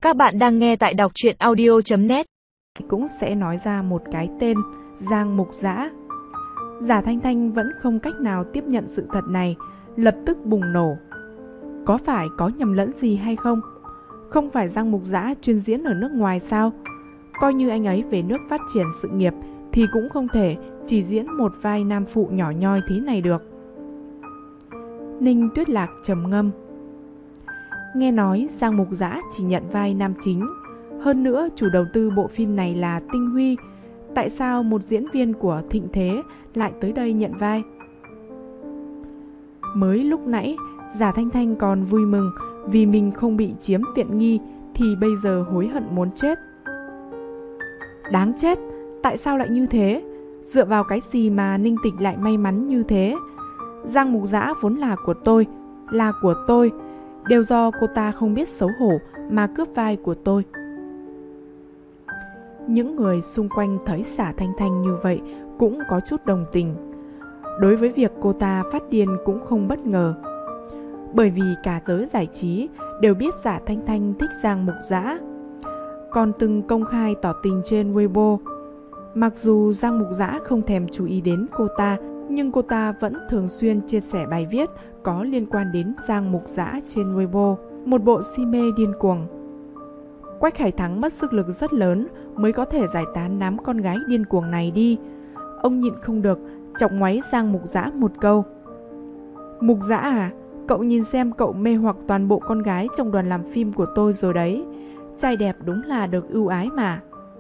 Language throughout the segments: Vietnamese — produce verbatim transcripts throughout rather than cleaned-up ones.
Các bạn đang nghe tại đọc truyện audio chấm net. Cũng sẽ nói ra một cái tên, Giang Mục Dã. Giả Thanh Thanh vẫn không cách nào tiếp nhận sự thật này, lập tức bùng nổ. Có phải có nhầm lẫn gì hay không? Không phải Giang Mục Dã chuyên diễn ở nước ngoài sao? Coi như anh ấy về nước phát triển sự nghiệp thì cũng không thể chỉ diễn một vai nam phụ nhỏ nhoi thế này được. Ninh Tuyết Lạc trầm ngâm. Nghe nói Giang Mục Dã chỉ nhận vai nam chính. Hơn nữa chủ đầu tư bộ phim này là Tinh Huy. Tại sao một diễn viên của Thịnh Thế lại tới đây nhận vai? Mới lúc nãy Giả Thanh Thanh còn vui mừng vì mình không bị chiếm tiện nghi, thì bây giờ hối hận muốn chết. Đáng chết, tại sao lại như thế? Dựa vào cái gì mà Ninh Tịch lại may mắn như thế? Giang Mục Dã vốn là của tôi, là của tôi. Đều do cô ta không biết xấu hổ mà cướp vai của tôi. Những người xung quanh thấy Giả Thanh Thanh như vậy cũng có chút đồng tình. Đối với việc cô ta phát điên cũng không bất ngờ, bởi vì cả giới giải trí đều biết Giả Thanh Thanh thích Giang Mục Dã, còn từng công khai tỏ tình trên Weibo. Mặc dù Giang Mục Dã không thèm chú ý đến cô ta, nhưng cô ta vẫn thường xuyên chia sẻ bài viết có liên quan đến Giang Mục Dã trên Weibo, một bộ si mê điên cuồng. Quách Khải Thắng mất sức lực rất lớn mới có thể giải tán đám con gái điên cuồng này đi. Ông nhịn không được, chọc ngoáy Giang Mục Dã một câu. Mục Dã à, cậu nhìn xem, cậu mê hoặc toàn bộ con gái trong đoàn làm phim của tôi rồi đấy. Trai đẹp đúng là được ưu ái mà.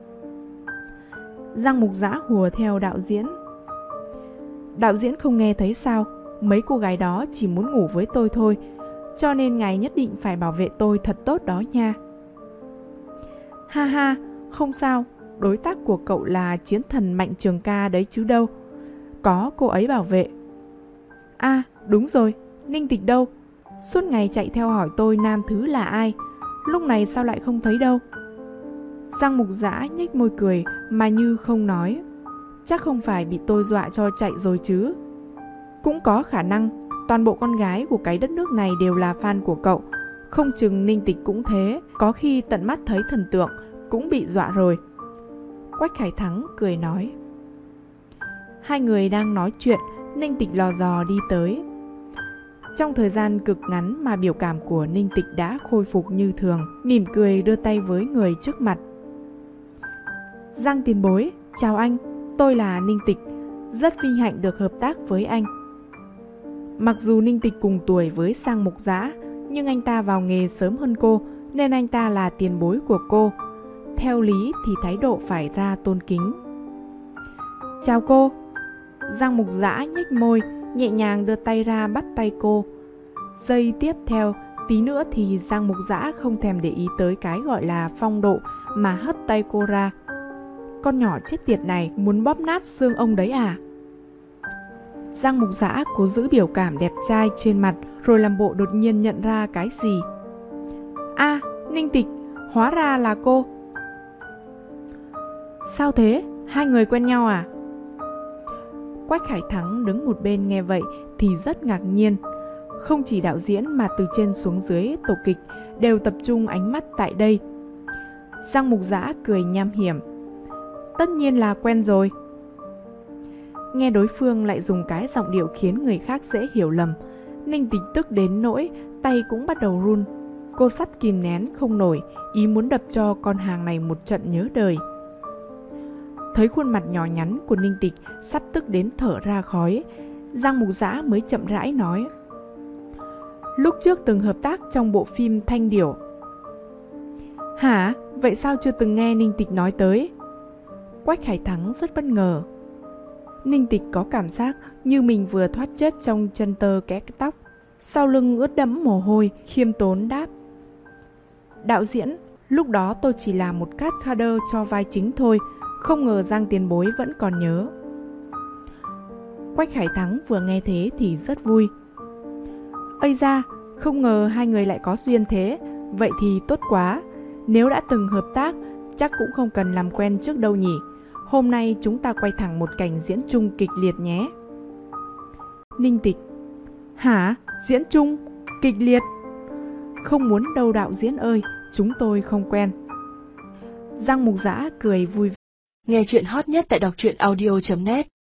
Giang Mục Dã hùa theo đạo diễn. Đạo diễn không nghe thấy sao? Mấy cô gái đó chỉ muốn ngủ với tôi thôi, cho nên ngài nhất định phải bảo vệ tôi thật tốt đó nha. Ha ha, không sao, đối tác của cậu là chiến thần Mạnh Trường Ca đấy chứ đâu. Có cô ấy bảo vệ. À, đúng rồi, Ninh Tịch đâu? Suốt ngày chạy theo hỏi tôi nam thứ là ai, lúc này sao lại không thấy đâu? Giang Mục Dã nhếch môi cười mà như không nói. Chắc không phải bị tôi dọa cho chạy rồi chứ? Cũng có khả năng, toàn bộ con gái của cái đất nước này đều là fan của cậu. Không chừng Ninh Tịch cũng thế, có khi tận mắt thấy thần tượng cũng bị dọa rồi. Quách Khải Thắng cười nói. Hai người đang nói chuyện, Ninh Tịch lò dò đi tới. Trong thời gian cực ngắn mà biểu cảm của Ninh Tịch đã khôi phục như thường, mỉm cười đưa tay với người trước mặt. Giang tiền bối, chào anh, tôi là Ninh Tịch, rất vinh hạnh được hợp tác với anh. Mặc dù Ninh Tịch cùng tuổi với Giang Mục Dã, nhưng anh ta vào nghề sớm hơn cô, nên anh ta là tiền bối của cô. Theo lý thì thái độ phải ra tôn kính. Chào cô. Giang Mục Dã nhếch môi, nhẹ nhàng đưa tay ra bắt tay cô. Giây tiếp theo, tí nữa thì Giang Mục Dã không thèm để ý tới cái gọi là phong độ mà hất tay cô ra. Con nhỏ chết tiệt này muốn bóp nát xương ông đấy à? Giang Mục Dã cố giữ biểu cảm đẹp trai trên mặt, rồi làm bộ đột nhiên nhận ra cái gì. À, Ninh Tịch, hóa ra là cô. Sao thế? Hai người quen nhau à? Quách Khải Thắng đứng một bên nghe vậy thì rất ngạc nhiên. Không chỉ đạo diễn mà từ trên xuống dưới tổ kịch đều tập trung ánh mắt tại đây. Giang Mục Dã cười nham hiểm. Tất nhiên là quen rồi. Nghe đối phương lại dùng cái giọng điệu khiến người khác dễ hiểu lầm, Ninh Tịch tức đến nỗi tay cũng bắt đầu run. Cô sắp kìm nén không nổi ý muốn đập cho con hàng này một trận nhớ đời. Thấy khuôn mặt nhỏ nhắn của Ninh Tịch sắp tức đến thở ra khói, Giang Mục Dã mới chậm rãi nói. Lúc trước từng hợp tác trong bộ phim Thanh Điểu. Hả? Vậy sao chưa từng nghe Ninh Tịch nói tới? Quách Khải Thắng rất bất ngờ. Ninh Tịch có cảm giác như mình vừa thoát chết trong chân tơ kẽ tóc, sau lưng ướt đẫm mồ hôi, khiêm tốn đáp. Đạo diễn, lúc đó tôi chỉ là một cascader cho vai chính thôi, không ngờ Giang tiền bối vẫn còn nhớ. Quách Khải Thắng vừa nghe thế thì rất vui. Ây da, không ngờ hai người lại có duyên thế, vậy thì tốt quá. Nếu đã từng hợp tác, chắc cũng không cần làm quen trước đâu nhỉ. Hôm nay chúng ta quay thẳng một cảnh diễn chung kịch liệt nhé. Ninh Tịch. Hả? Diễn chung? Kịch liệt? Không muốn đâu đạo diễn ơi, chúng tôi không quen. Giang Mục Dã cười vui vẻ. Nghe chuyện hot nhất tại đọc truyện audio chấm net.